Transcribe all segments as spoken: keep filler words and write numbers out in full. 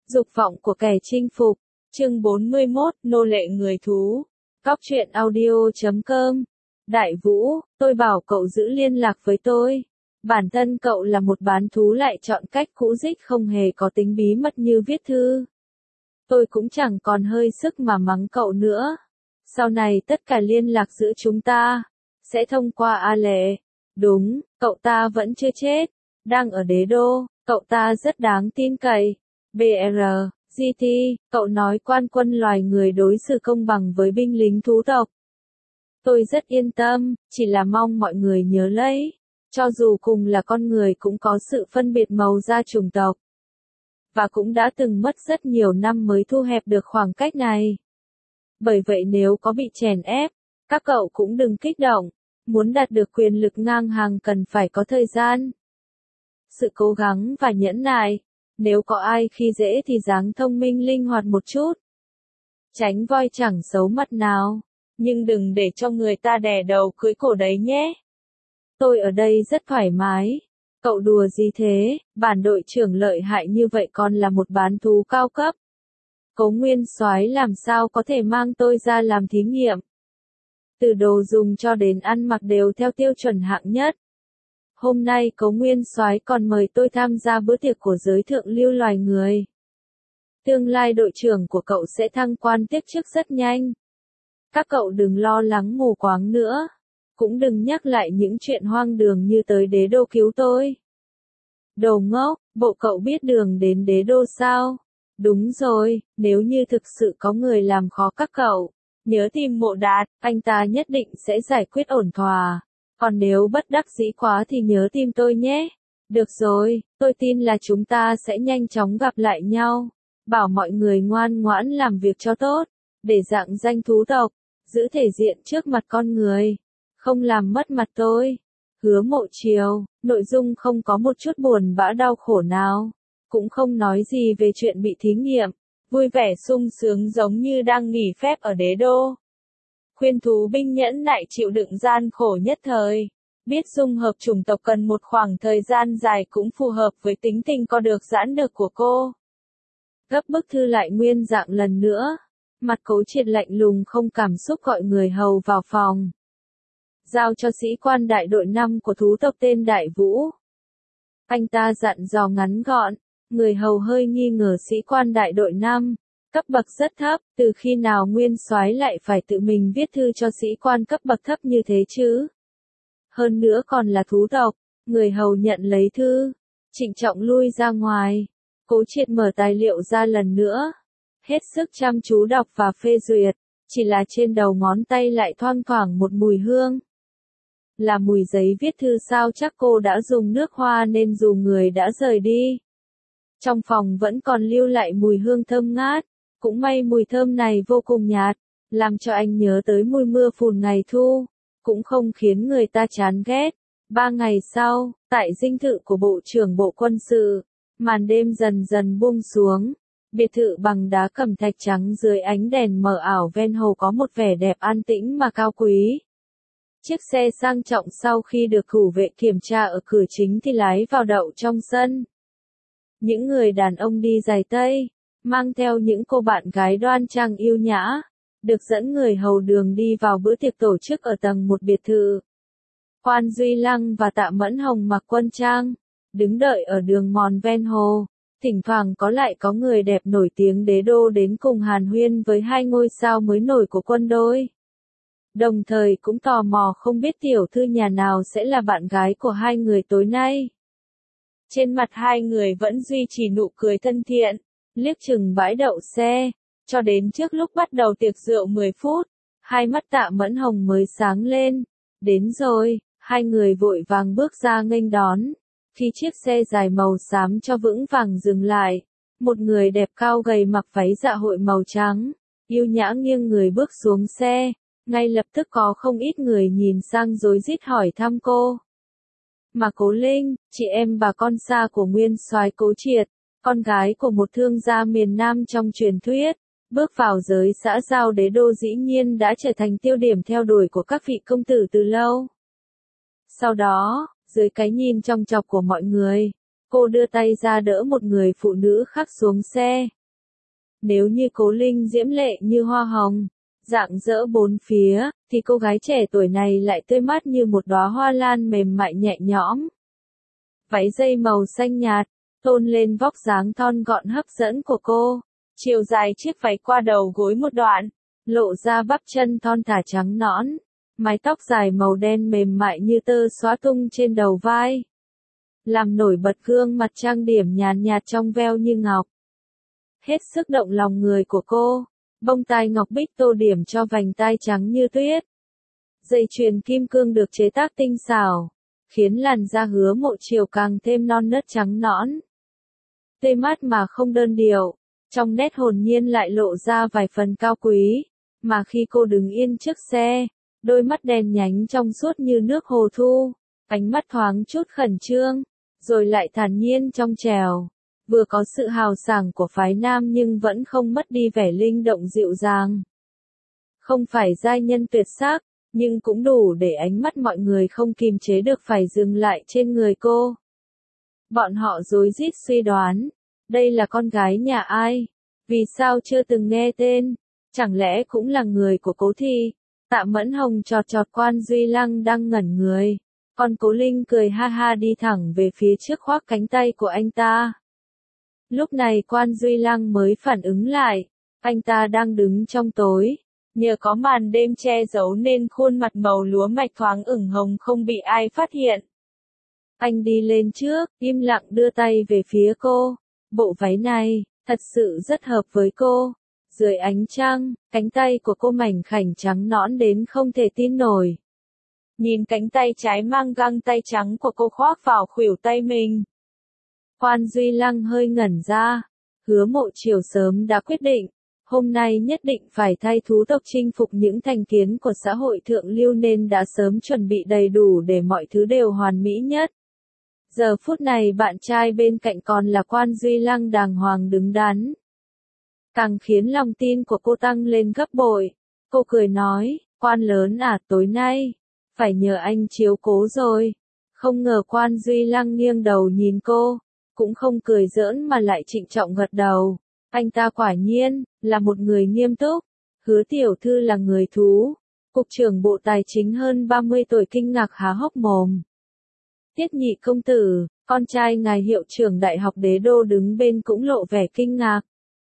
Dục vọng của kẻ chinh phục. Chương bốn mươi mốt, nô lệ người thú. Cóc truyện audio chấm com. Đại Vũ, tôi bảo cậu giữ liên lạc với tôi. Bản thân cậu là một bán thú lại chọn cách cũ dích không hề có tính bí mật như viết thư. Tôi cũng chẳng còn hơi sức mà mắng cậu nữa. Sau này tất cả liên lạc giữa chúng ta sẽ thông qua A Lệ. Đúng, cậu ta vẫn chưa chết. Đang ở đế đô, cậu ta rất đáng tin cậy. bê rờ, giê tê, cậu nói quan quân loài người đối xử công bằng với binh lính thú tộc. Tôi rất yên tâm, chỉ là mong mọi người nhớ lấy. Cho dù cùng là con người cũng có sự phân biệt màu da chủng tộc. Và cũng đã từng mất rất nhiều năm mới thu hẹp được khoảng cách này. Bởi vậy nếu có bị chèn ép, các cậu cũng đừng kích động. Muốn đạt được quyền lực ngang hàng cần phải có thời gian, sự cố gắng và nhẫn nại. Nếu có ai khi dễ thì dáng thông minh linh hoạt một chút. Tránh voi chẳng xấu mặt nào. Nhưng đừng để cho người ta đè đầu cưỡi cổ đấy nhé. Tôi ở đây rất thoải mái. Cậu đùa gì thế, bản đội trưởng lợi hại như vậy còn là một bán thú cao cấp. Cố Nguyên Soái làm sao có thể mang tôi ra làm thí nghiệm. Từ đồ dùng cho đến ăn mặc đều theo tiêu chuẩn hạng nhất. Hôm nay Cố Nguyên Soái còn mời tôi tham gia bữa tiệc của giới thượng lưu loài người. Tương lai đội trưởng của cậu sẽ thăng quan tiếp chức rất nhanh. Các cậu đừng lo lắng mù quáng nữa. Cũng đừng nhắc lại những chuyện hoang đường như tới đế đô cứu tôi. Đồ ngốc, bộ cậu biết đường đến đế đô sao? Đúng rồi, nếu như thực sự có người làm khó các cậu, nhớ tìm Mộ Đạt, anh ta nhất định sẽ giải quyết ổn thỏa. Còn nếu bất đắc dĩ quá thì nhớ tìm tôi nhé. Được rồi, tôi tin là chúng ta sẽ nhanh chóng gặp lại nhau. Bảo mọi người ngoan ngoãn làm việc cho tốt, để dạng danh thú tộc, giữ thể diện trước mặt con người. Không làm mất mặt tôi. Hứa Mộ Chiều, nội dung không có một chút buồn bã đau khổ nào. Cũng không nói gì về chuyện bị thí nghiệm. Vui vẻ sung sướng giống như đang nghỉ phép ở đế đô. Khuyên thú binh nhẫn nại chịu đựng gian khổ nhất thời. Biết dung hợp chủng tộc cần một khoảng thời gian dài cũng phù hợp với tính tình có được giãn được của cô. Gấp bức thư lại nguyên dạng lần nữa. Mặt Cố Triệt lạnh lùng không cảm xúc gọi người hầu vào phòng. Giao cho sĩ quan đại đội năm của thú tộc tên Đại Vũ. Anh ta dặn dò ngắn gọn. Người hầu hơi nghi ngờ sĩ quan đại đội năm. Cấp bậc rất thấp, từ khi nào Nguyên Soái lại phải tự mình viết thư cho sĩ quan cấp bậc thấp như thế chứ? Hơn nữa còn là thú tộc. Người hầu nhận lấy thư, trịnh trọng lui ra ngoài. Cố Triệt mở tài liệu ra lần nữa. Hết sức chăm chú đọc và phê duyệt, chỉ là trên đầu ngón tay lại thoang thoảng một mùi hương. Là mùi giấy viết thư sao, chắc cô đã dùng nước hoa nên dù người đã rời đi. Trong phòng vẫn còn lưu lại mùi hương thơm ngát, cũng may mùi thơm này vô cùng nhạt, làm cho anh nhớ tới mùi mưa phùn ngày thu, cũng không khiến người ta chán ghét. Ba ngày sau, tại dinh thự của Bộ trưởng Bộ Quân sự, màn đêm dần dần buông xuống. Biệt thự bằng đá cẩm thạch trắng dưới ánh đèn mờ ảo ven hồ có một vẻ đẹp an tĩnh mà cao quý. Chiếc xe sang trọng sau khi được thủ vệ kiểm tra ở cửa chính thì lái vào đậu trong sân. Những người đàn ông đi giày tây, mang theo những cô bạn gái đoan trang yêu nhã, được dẫn người hầu đường đi vào bữa tiệc tổ chức ở tầng một biệt thự. Quan Duy Lăng và Tạ Mẫn Hồng mặc quân trang, đứng đợi ở đường mòn ven hồ. Thỉnh thoảng có lại có người đẹp nổi tiếng đế đô đến cùng hàn huyên với hai ngôi sao mới nổi của quân đội. Đồng thời cũng tò mò không biết tiểu thư nhà nào sẽ là bạn gái của hai người tối nay. Trên mặt hai người vẫn duy trì nụ cười thân thiện, liếc chừng bãi đậu xe, cho đến trước lúc bắt đầu tiệc rượu mười phút, hai mắt Tạ Mẫn Hồng mới sáng lên. Đến rồi, hai người vội vàng bước ra nghênh đón. Khi chiếc xe dài màu xám cho vững vàng dừng lại, một người đẹp cao gầy mặc váy dạ hội màu trắng, yêu nhã nghiêng người bước xuống xe, ngay lập tức có không ít người nhìn sang rối rít hỏi thăm cô. Mà Cố Linh, chị em bà con xa của Nguyên Soái Cố Triệt, con gái của một thương gia miền Nam trong truyền thuyết, bước vào giới xã giao đế đô dĩ nhiên đã trở thành tiêu điểm theo đuổi của các vị công tử từ lâu. Sau đó, dưới cái nhìn chòng chọc của mọi người, cô đưa tay ra đỡ một người phụ nữ khác xuống xe. Nếu như Cố Linh diễm lệ như hoa hồng, rạng rỡ bốn phía, thì cô gái trẻ tuổi này lại tươi mát như một đóa hoa lan mềm mại nhẹ nhõm. Váy dây màu xanh nhạt, tôn lên vóc dáng thon gọn hấp dẫn của cô. Chiều dài chiếc váy qua đầu gối một đoạn, lộ ra bắp chân thon thả trắng nõn. Mái tóc dài màu đen mềm mại như tơ xõa tung trên đầu vai, làm nổi bật gương mặt trang điểm nhàn nhạt trong veo như ngọc. Hết sức động lòng người của cô, bông tai ngọc bích tô điểm cho vành tai trắng như tuyết. Dây chuyền kim cương được chế tác tinh xảo, khiến làn da Hứa Mộ Chiều càng thêm non nớt trắng nõn. Tươi mát mà không đơn điệu, trong nét hồn nhiên lại lộ ra vài phần cao quý, mà khi cô đứng yên trước xe, đôi mắt đen nhánh trong suốt như nước hồ thu, ánh mắt thoáng chút khẩn trương, rồi lại thản nhiên trong trẻo, vừa có sự hào sảng của phái nam nhưng vẫn không mất đi vẻ linh động dịu dàng. Không phải giai nhân tuyệt sắc, nhưng cũng đủ để ánh mắt mọi người không kìm chế được phải dừng lại trên người cô. Bọn họ rối rít suy đoán, đây là con gái nhà ai? Vì sao chưa từng nghe tên? Chẳng lẽ cũng là người của Cố Thị? Tạ Mẫn Hồng chọt chọt Quan Duy Lăng đang ngẩn người, còn Cố Linh cười ha ha đi thẳng về phía trước khoác cánh tay của anh ta. Lúc này Quan Duy Lăng mới phản ứng lại, anh ta đang đứng trong tối, nhờ có màn đêm che giấu nên khuôn mặt màu lúa mạch thoáng ửng hồng không bị ai phát hiện. Anh đi lên trước, im lặng đưa tay về phía cô, bộ váy này, thật sự rất hợp với cô. Dưới ánh trăng, cánh tay của cô mảnh khảnh trắng nõn đến không thể tin nổi. Nhìn cánh tay trái mang găng tay trắng của cô khoác vào khuỷu tay mình. Quan Duy Lăng hơi ngẩn ra, Hứa Mộ Chiều sớm đã quyết định, hôm nay nhất định phải thay thú tộc chinh phục những thành kiến của xã hội thượng lưu nên đã sớm chuẩn bị đầy đủ để mọi thứ đều hoàn mỹ nhất. Giờ phút này bạn trai bên cạnh còn là Quan Duy Lăng đàng hoàng đứng đắn. Càng khiến lòng tin của cô tăng lên gấp bội. Cô cười nói, Quan lớn à, tối nay, phải nhờ anh chiếu cố rồi. Không ngờ Quan Duy Lăng nghiêng đầu nhìn cô, cũng không cười giỡn mà lại trịnh trọng gật đầu. Anh ta quả nhiên, là một người nghiêm túc. Hứa tiểu thư là người thú. Cục trưởng Bộ Tài chính hơn ba mươi tuổi kinh ngạc há hốc mồm. Tiết Nhị công tử, con trai ngài hiệu trưởng Đại học Đế Đô đứng bên cũng lộ vẻ kinh ngạc.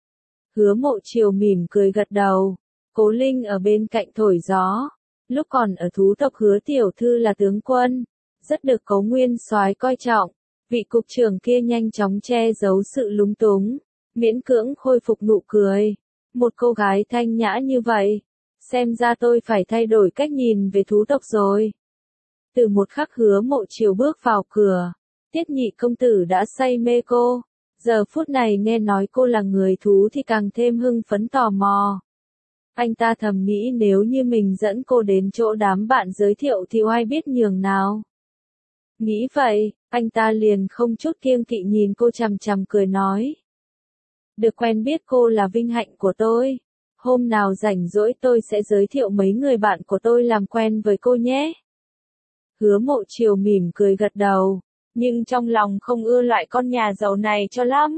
Hứa Mộ Chiều mỉm cười gật đầu. Cố Linh ở bên cạnh thổi gió. Lúc còn ở thú tộc Hứa tiểu thư là tướng quân, rất được Cố Nguyên soái coi trọng. Vị cục trưởng kia nhanh chóng che giấu sự lúng túng, miễn cưỡng khôi phục nụ cười. Một cô gái thanh nhã như vậy, xem ra tôi phải thay đổi cách nhìn về thú tộc rồi. Từ một khắc Hứa Mộ Chiều bước vào cửa, Tiết Nhị công tử đã say mê cô. Giờ phút này nghe nói cô là người thú thì càng thêm hưng phấn tò mò. Anh ta thầm nghĩ nếu như mình dẫn cô đến chỗ đám bạn giới thiệu thì ai biết nhường nào. Nghĩ vậy, anh ta liền không chút kiêng kỵ nhìn cô chằm chằm cười nói. Được quen biết cô là vinh hạnh của tôi. Hôm nào rảnh rỗi tôi sẽ giới thiệu mấy người bạn của tôi làm quen với cô nhé. Hứa Mộ Chiều mỉm cười gật đầu, nhưng trong lòng không ưa loại con nhà giàu này cho lắm.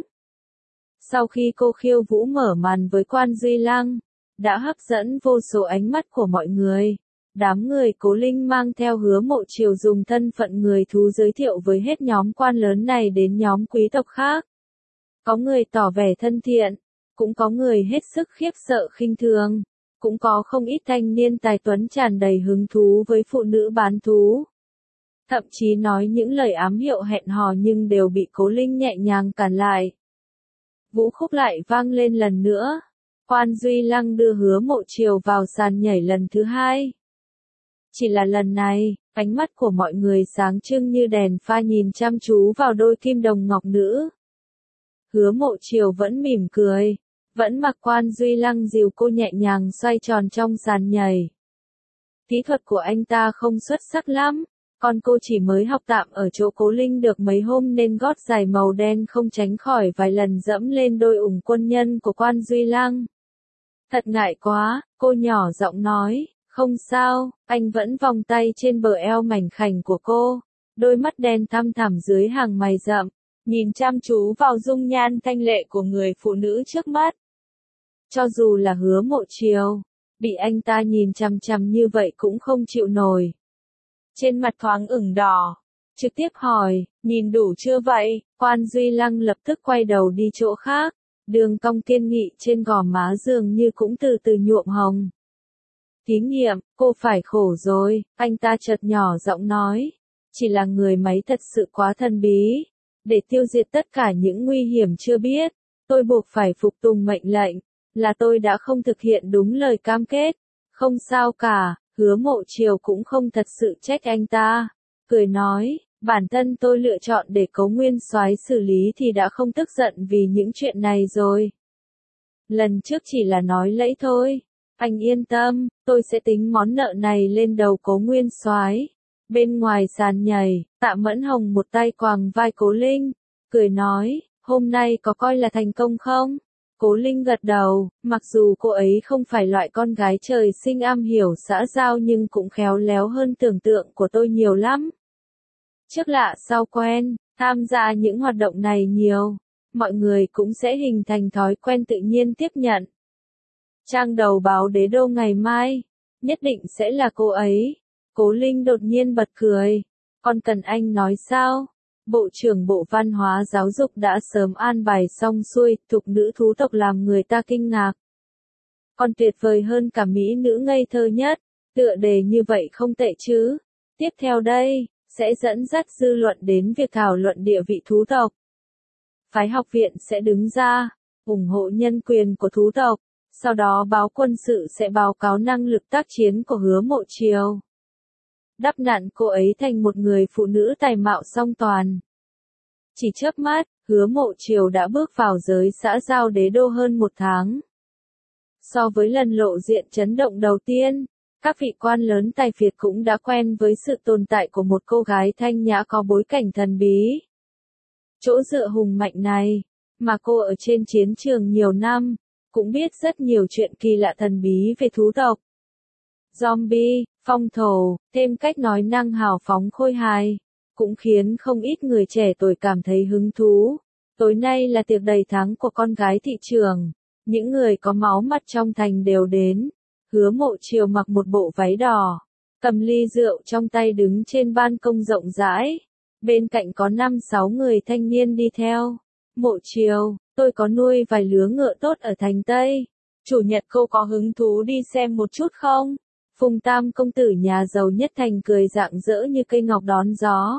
Sau khi cô khiêu vũ mở màn với Quan Duy Lăng, đã hấp dẫn vô số ánh mắt của mọi người. Đám người Cố Linh mang theo Hứa Mộ Chiều dùng thân phận người thú giới thiệu với hết nhóm quan lớn này đến nhóm quý tộc khác. Có người tỏ vẻ thân thiện, cũng có người hết sức khiếp sợ khinh thường, cũng có không ít thanh niên tài tuấn tràn đầy hứng thú với phụ nữ bán thú. Thậm chí nói những lời ám hiệu hẹn hò nhưng đều bị Cố Linh nhẹ nhàng cản lại. Vũ khúc lại vang lên lần nữa. Quan Duy Lăng đưa Hứa Mộ Chiều vào sàn nhảy lần thứ hai. Chỉ là lần này, ánh mắt của mọi người sáng trưng như đèn pha nhìn chăm chú vào đôi kim đồng ngọc nữ. Hứa Mộ Chiều vẫn mỉm cười, vẫn mặc Quan Duy Lăng dìu cô nhẹ nhàng xoay tròn trong sàn nhảy. Kỹ thuật của anh ta không xuất sắc lắm, còn cô chỉ mới học tạm ở chỗ Cố Linh được mấy hôm nên gót giày màu đen không tránh khỏi vài lần dẫm lên đôi ủng quân nhân của Quan Duy Lăng. Thật ngại quá, cô nhỏ giọng nói, không sao, anh vẫn vòng tay trên bờ eo mảnh khảnh của cô, đôi mắt đen thăm thẳm dưới hàng mày rậm, nhìn chăm chú vào dung nhan thanh lệ của người phụ nữ trước mắt. Cho dù là Hứa Mộ Chiều, bị anh ta nhìn chằm chằm như vậy cũng không chịu nổi. Trên mặt thoáng ửng đỏ, trực tiếp hỏi, nhìn đủ chưa vậy? Quan Duy Lăng lập tức quay đầu đi chỗ khác, đường cong kiên nghị trên gò má dường như cũng từ từ nhuộm hồng. Thí nghiệm, cô phải khổ rồi, anh ta chợt nhỏ giọng nói. Chỉ là người máy thật sự quá thần bí. Để tiêu diệt tất cả những nguy hiểm chưa biết, tôi buộc phải phục tùng mệnh lệnh, là tôi đã không thực hiện đúng lời cam kết. Không sao cả, Hứa Mộ Chiều cũng không thật sự trách anh ta. Cười nói, bản thân tôi lựa chọn để Cố Nguyên Soái xử lý thì đã không tức giận vì những chuyện này rồi. Lần trước chỉ là nói lẫy thôi. Anh yên tâm, tôi sẽ tính món nợ này lên đầu Cố Nguyên Soái. Bên ngoài sàn nhảy, Tạ Mẫn Hồng một tay quàng vai Cố Linh, cười nói, hôm nay có coi là thành công không? Cố Linh gật đầu, mặc dù cô ấy không phải loại con gái trời sinh am hiểu xã giao nhưng cũng khéo léo hơn tưởng tượng của tôi nhiều lắm. Trước lạ sau quen, tham gia những hoạt động này nhiều, mọi người cũng sẽ hình thành thói quen tự nhiên tiếp nhận. Trang đầu báo Đế Đô ngày mai, nhất định sẽ là cô ấy. Cố Linh đột nhiên bật cười. Còn cần anh nói sao? Bộ trưởng Bộ Văn hóa Giáo dục đã sớm an bài xong xuôi, thục nữ thú tộc làm người ta kinh ngạc. Còn tuyệt vời hơn cả mỹ nữ ngây thơ nhất, tựa đề như vậy không tệ chứ. Tiếp theo đây, sẽ dẫn dắt dư luận đến việc thảo luận địa vị thú tộc. Phái học viện sẽ đứng ra, ủng hộ nhân quyền của thú tộc, sau đó báo quân sự sẽ báo cáo năng lực tác chiến của Hứa Mộ Chiều. Đắp nặn cô ấy thành một người phụ nữ tài mạo song toàn. Chỉ chớp mắt, Hứa Mộ Chiều đã bước vào giới xã giao Đế Đô hơn một tháng. So với lần lộ diện chấn động đầu tiên, các vị quan lớn tài phiệt cũng đã quen với sự tồn tại của một cô gái thanh nhã có bối cảnh thần bí. Chỗ dựa hùng mạnh này, mà cô ở trên chiến trường nhiều năm, cũng biết rất nhiều chuyện kỳ lạ thần bí về thú tộc. Zombie, phong thổ, thêm cách nói năng hào phóng khôi hài, cũng khiến không ít người trẻ tuổi cảm thấy hứng thú. Tối nay là tiệc đầy thắng của con gái thị trường, những người có máu mặt trong thành đều đến. Hứa Mộ Chiều mặc một bộ váy đỏ, cầm ly rượu trong tay đứng trên ban công rộng rãi. Bên cạnh có năm sáu người thanh niên đi theo. Mộ Chiều, tôi có nuôi vài lứa ngựa tốt ở thành Tây. Chủ nhật cô có hứng thú đi xem một chút không? Phùng Tam công tử nhà giàu nhất thành cười rạng rỡ như cây ngọc đón gió.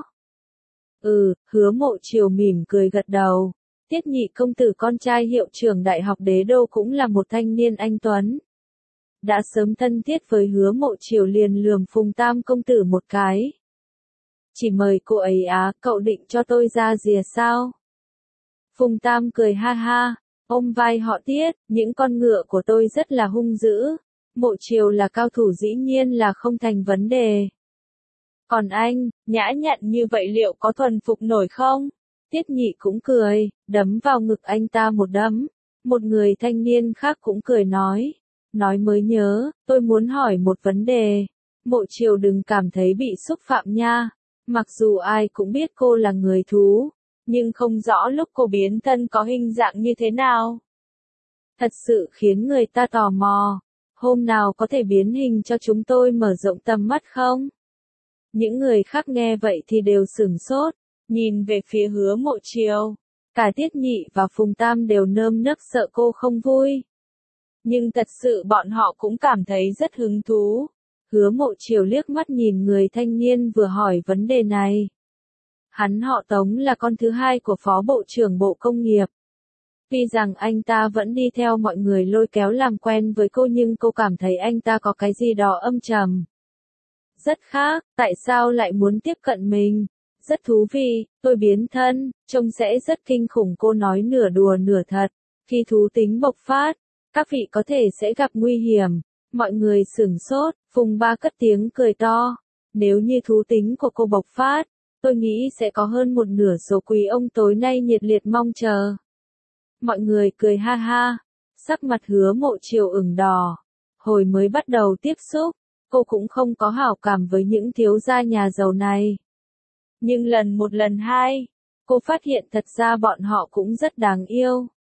Ừ, Hứa Mộ Chiều mỉm cười gật đầu. Tiết Nhị công tử con trai hiệu trưởng Đại học Đế Đô cũng là một thanh niên anh tuấn. Đã sớm thân thiết với Hứa Mộ Chiều liền lườm Phùng Tam công tử một cái. Chỉ mời cô ấy á, cậu định cho tôi ra rìa sao? Phùng Tam cười ha ha, ôm vai họ Tiết, những con ngựa của tôi rất là hung dữ. Mộ Chiều là cao thủ dĩ nhiên là không thành vấn đề. Còn anh, nhã nhặn như vậy liệu có thuần phục nổi không? Tiết Nhị cũng cười, đấm vào ngực anh ta một đấm. Một người thanh niên khác cũng cười nói. Nói mới nhớ, tôi muốn hỏi một vấn đề. Mộ Chiều đừng cảm thấy bị xúc phạm nha. Mặc dù ai cũng biết cô là người thú, nhưng không rõ lúc cô biến thân có hình dạng như thế nào. Thật sự khiến người ta tò mò. Hôm nào có thể biến hình cho chúng tôi mở rộng tầm mắt không? Những người khác nghe vậy thì đều sửng sốt, nhìn về phía Hứa Mộ Chiều. Cả Tiết Nhị và Phùng Tam đều nơm nớp sợ cô không vui. Nhưng thật sự bọn họ cũng cảm thấy rất hứng thú. Hứa Mộ Chiều liếc mắt nhìn người thanh niên vừa hỏi vấn đề này. Hắn họ Tống là con thứ hai của Phó Bộ trưởng Bộ Công nghiệp. Tuy rằng anh ta vẫn đi theo mọi người lôi kéo làm quen với cô nhưng cô cảm thấy anh ta có cái gì đó âm trầm. Rất khác, tại sao lại muốn tiếp cận mình? Rất thú vị, tôi biến thân, trông sẽ rất kinh khủng cô nói nửa đùa nửa thật. Khi thú tính bộc phát, các vị có thể sẽ gặp nguy hiểm. Mọi người sửng sốt, Phùng Ba cất tiếng cười to. Nếu như thú tính của cô bộc phát, tôi nghĩ sẽ có hơn một nửa số quý ông tối nay nhiệt liệt mong chờ. Mọi người cười ha ha, sắc mặt Hứa Mộ Chiều ửng đỏ. Hồi mới bắt đầu tiếp xúc, cô cũng không có hảo cảm với những thiếu gia nhà giàu này. Nhưng lần một lần hai, cô phát hiện thật ra bọn họ cũng rất đáng yêu.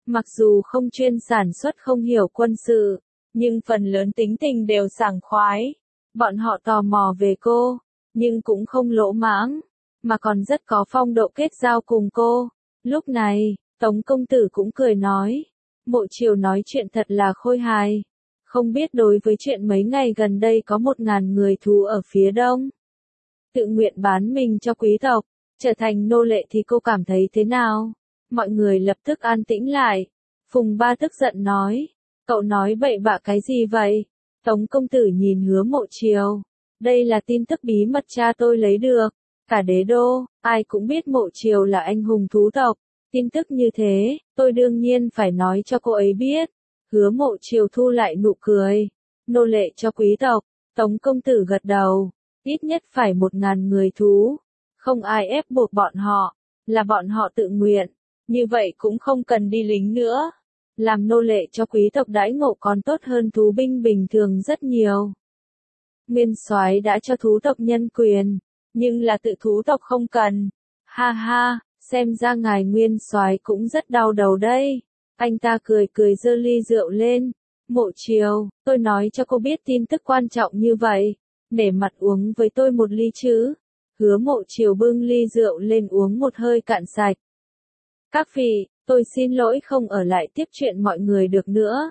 Mặc dù không chuyên sản xuất không hiểu quân sự, nhưng phần lớn tính tình đều sảng khoái. Bọn họ tò mò về cô, nhưng cũng không lỗ mãng, mà còn rất có phong độ kết giao cùng cô. Lúc này, Tống công tử cũng cười nói, Mộ Triều nói chuyện thật là khôi hài. Không biết đối với chuyện mấy ngày gần đây có một ngàn người thú ở phía đông, tự nguyện bán mình cho quý tộc, trở thành nô lệ thì cô cảm thấy thế nào? Mọi người lập tức an tĩnh lại. Phùng Ba tức giận nói, cậu nói bậy bạ cái gì vậy? Tống công tử nhìn Hứa Mộ Triều, đây là tin tức bí mật cha tôi lấy được. Cả đế đô, ai cũng biết Mộ Triều là anh hùng thú tộc. Tin tức như thế, tôi đương nhiên phải nói cho cô ấy biết. Hứa Mộ Triều thu lại nụ cười. Nô lệ cho quý tộc, Tống công tử gật đầu. Ít nhất phải một ngàn người thú. Không ai ép buộc bọn họ, là bọn họ tự nguyện. Như vậy cũng không cần đi lính nữa. Làm nô lệ cho quý tộc đãi ngộ còn tốt hơn thú binh bình thường rất nhiều. Nguyên soái đã cho thú tộc nhân quyền, nhưng là tự thú tộc không cần. Ha ha, xem ra ngài Nguyên soái cũng rất đau đầu đây. Anh ta cười cười giơ ly rượu lên. Mộ Triều, tôi nói cho cô biết tin tức quan trọng như vậy, nể mặt uống với tôi một ly chứ. Hứa Mộ Triều bưng ly rượu lên uống một hơi cạn sạch. Các vị, tôi xin lỗi không ở lại tiếp chuyện mọi người được nữa.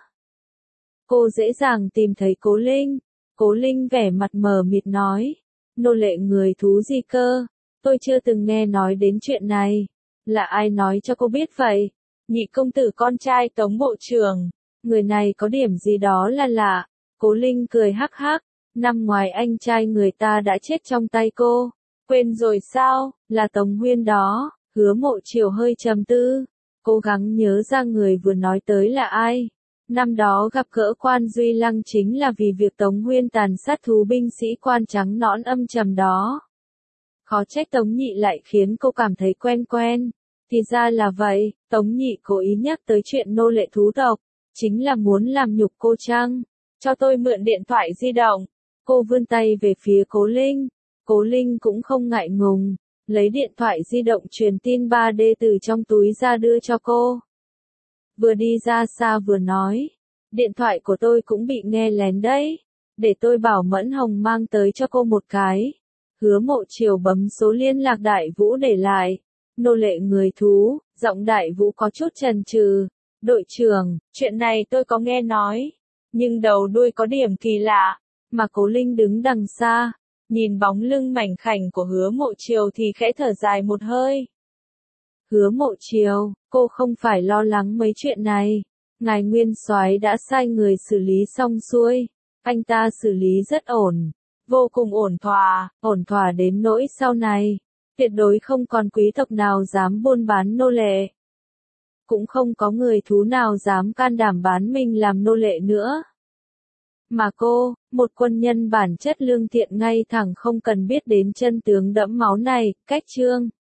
Cô dễ dàng tìm thấy Cố Linh. Cố Linh vẻ mặt mờ mịt nói, nô lệ người thú gì cơ? Tôi chưa từng nghe nói đến chuyện này. Là ai nói cho cô biết vậy? Nhị công tử con trai Tống bộ trưởng. Người này có điểm gì đó là lạ. Cố Linh cười hắc hắc. Năm ngoài anh trai người ta đã chết trong tay cô. Quên rồi sao? Là Tống Huyên đó. Hứa Mộ Triều hơi trầm tư, cố gắng nhớ ra người vừa nói tới là ai. Năm đó gặp gỡ quan Duy Lăng chính là vì việc Tống Huyên tàn sát thú binh sĩ quan trắng nõn âm trầm đó. Khó trách Tống Nhị lại khiến cô cảm thấy quen quen. Thì ra là vậy, Tống Nhị cố ý nhắc tới chuyện nô lệ thú tộc, chính là muốn làm nhục cô chăng? Cho tôi mượn điện thoại di động. Cô vươn tay về phía Cố Linh. Cố Linh cũng không ngại ngùng, lấy điện thoại di động truyền tin ba D từ trong túi ra đưa cho cô. Vừa đi ra xa vừa nói, điện thoại của tôi cũng bị nghe lén đấy, để tôi bảo Mẫn Hồng mang tới cho cô một cái. Hứa Mộ Triều bấm số liên lạc Đại Vũ để lại. Nô lệ người thú, giọng Đại Vũ có chút chần chừ. Đội trưởng, chuyện này tôi có nghe nói, nhưng đầu đuôi có điểm kỳ lạ. Mà Cố Linh đứng đằng xa, nhìn bóng lưng mảnh khảnh của Hứa Mộ Triều thì khẽ thở dài một hơi. Hứa Mộ Triều, cô không phải lo lắng mấy chuyện này. Ngài Nguyên soái đã sai người xử lý xong xuôi. Anh ta xử lý rất ổn, vô cùng ổn thỏa, ổn thỏa đến nỗi sau này, tuyệt đối không còn quý tộc nào dám buôn bán nô lệ. Cũng không có người thú nào dám can đảm bán mình làm nô lệ nữa. Mà cô, một quân nhân bản chất lương thiện ngay thẳng không cần biết đến chân tướng đẫm máu này, cách chương.